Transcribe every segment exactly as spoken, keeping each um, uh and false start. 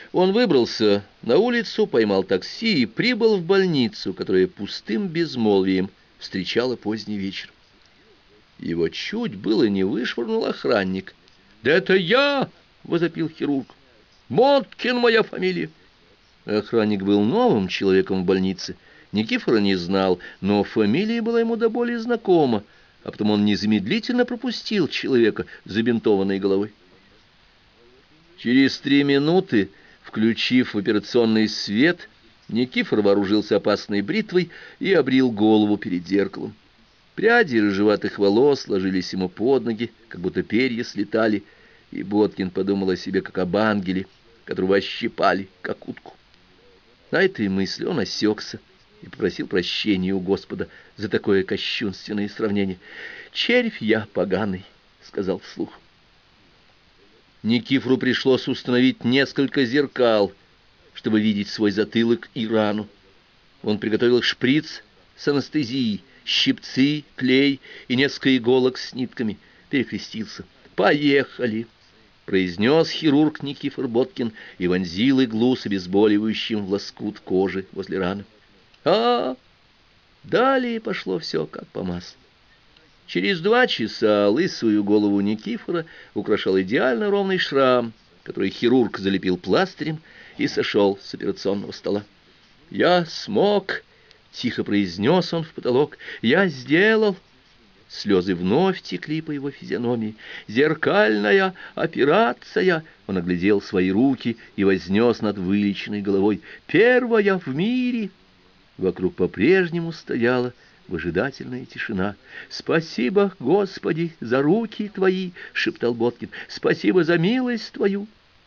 Он выбрался на улицу, поймал такси и прибыл в больницу, которая пустым безмолвием встречала поздний вечер. Его чуть было не вышвырнул охранник. «Да это я!» — возопил хирург. «Боткин моя фамилия!» Охранник был новым человеком в больнице. Никифора не знал, но фамилия была ему до боли знакома, а потом он незамедлительно пропустил человека с забинтованной головой. Через три минуты, включив в операционный свет, Никифор вооружился опасной бритвой и обрил голову перед зеркалом. Пряди рыжеватых волос ложились ему под ноги, как будто перья слетали, и Боткин подумал о себе, как об ангеле, которого ощипали, как утку. На этой мысли он осекся и попросил прощения у Господа за такое кощунственное сравнение. «Червь я поганый», — сказал вслух. Никифору пришлось установить несколько зеркал, чтобы видеть свой затылок и рану. Он приготовил шприц с анестезией, щипцы, клей и несколько иголок с нитками. Перекрестился. «Поехали!» — произнес хирург Никифор Боткин и вонзил иглу с обезболивающим в лоскут кожи возле раны. А далее пошло все как по маслу. Через два часа лысую голову Никифора украшал идеально ровный шрам, который хирург залепил пластырем и сошел с операционного стола. «Я смог!» — тихо произнес он в потолок. «Я сделал!» Слезы вновь текли по его физиономии. «Зеркальная операция!» Он оглядел свои руки и вознес над вылеченной головой. «Первая в мире!» Вокруг по-прежнему стояла выжидательная тишина. «Спасибо, Господи, за руки Твои!» — шептал Боткин. «Спасибо за милость Твою!»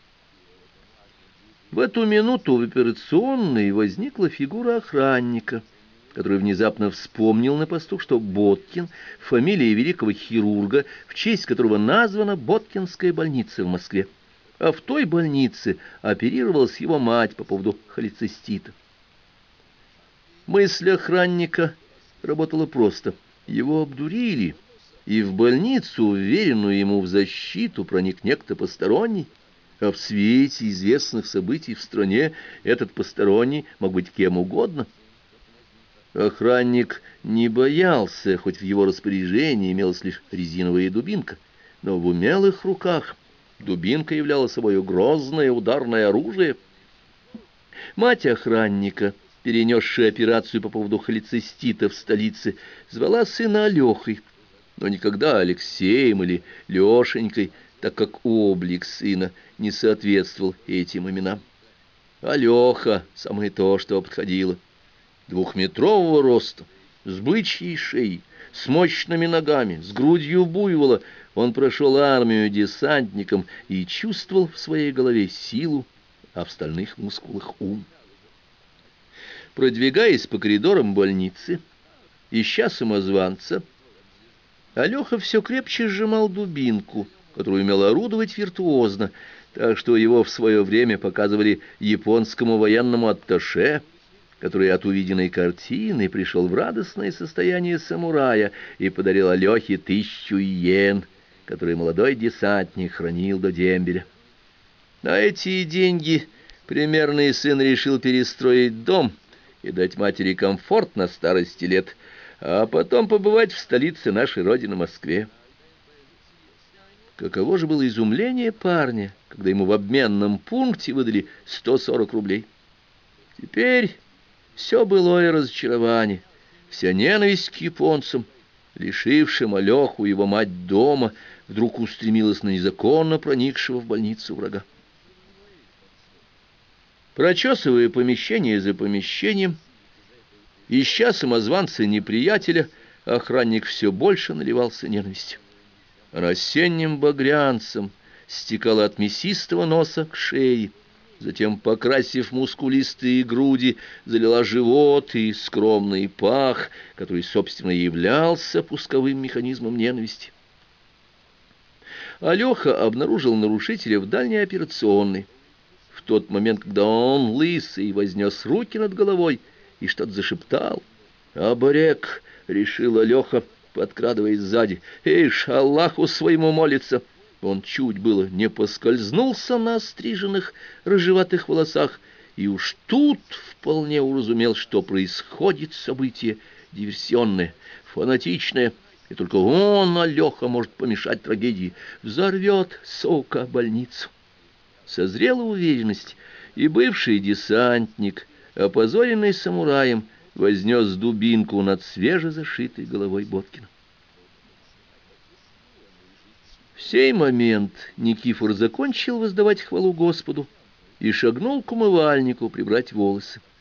В эту минуту в операционной возникла фигура охранника, который внезапно вспомнил на посту, что Боткин — фамилия великого хирурга, в честь которого названа Боткинская больница в Москве. А в той больнице оперировалась его мать по поводу холецистита. Мысль охранника работала просто. Его обдурили, и в больницу, уверенную ему в защиту, проник некто посторонний, а в свете известных событий в стране этот посторонний мог быть кем угодно. Охранник не боялся, хоть в его распоряжении имелась лишь резиновая дубинка, но в умелых руках дубинка являла собой грозное ударное оружие. Мать охранника, перенесшая операцию по поводу холецистита в столице, звала сына Алехой, но никогда Алексеем или Лешенькой, так как облик сына не соответствовал этим именам. Алеха — самое то, что подходило. Двухметрового роста, с бычьей шеей, с мощными ногами, с грудью буйвола, он прошел армию десантником и чувствовал в своей голове силу, а в стальных мускулах ум. Продвигаясь по коридорам больницы, ища самозванца, Алеха все крепче сжимал дубинку, которую умел орудовать виртуозно, так что его в свое время показывали японскому военному атташе, который от увиденной картины пришел в радостное состояние самурая и подарил Алехе тысячу иен, которые молодой десантник хранил до дембеля. На эти деньги примерный сын решил перестроить дом и дать матери комфорт на старости лет, а потом побывать в столице нашей родины Москве. Каково же было изумление парня, когда ему в обменном пункте выдали сто сорок рублей. Теперь все былое разочарование, вся ненависть к японцам, лишившим Алеху его мать дома, вдруг устремилась на незаконно проникшего в больницу врага. Прочесывая помещение за помещением, ища самозванца-неприятеля, охранник все больше наливался ненавистью. Осенним багрянцем стекала от мясистого носа к шее, затем, покрасив мускулистые груди, залила живот и скромный пах, который, собственно, являлся пусковым механизмом ненависти. Алеха обнаружил нарушителя в дальней операционной, в тот момент, когда он, лысый, вознес руки над головой и что-то зашептал. «Аборек!» — решил Алеха, подкрадываясь сзади. «Ишь, Аллаху своему молится! Он чуть было не поскользнулся на остриженных рыжеватых волосах, и уж тут вполне уразумел, что происходит событие диверсионное, фанатичное, и только он, Алёха, может помешать трагедии. Взорвет, сука, больницу. Созрела уверенность, и бывший десантник, опозоренный самураем, вознес дубинку над свежезашитой головой Боткина. В сей момент Никифор закончил воздавать хвалу Господу и шагнул к умывальнику прибрать волосы.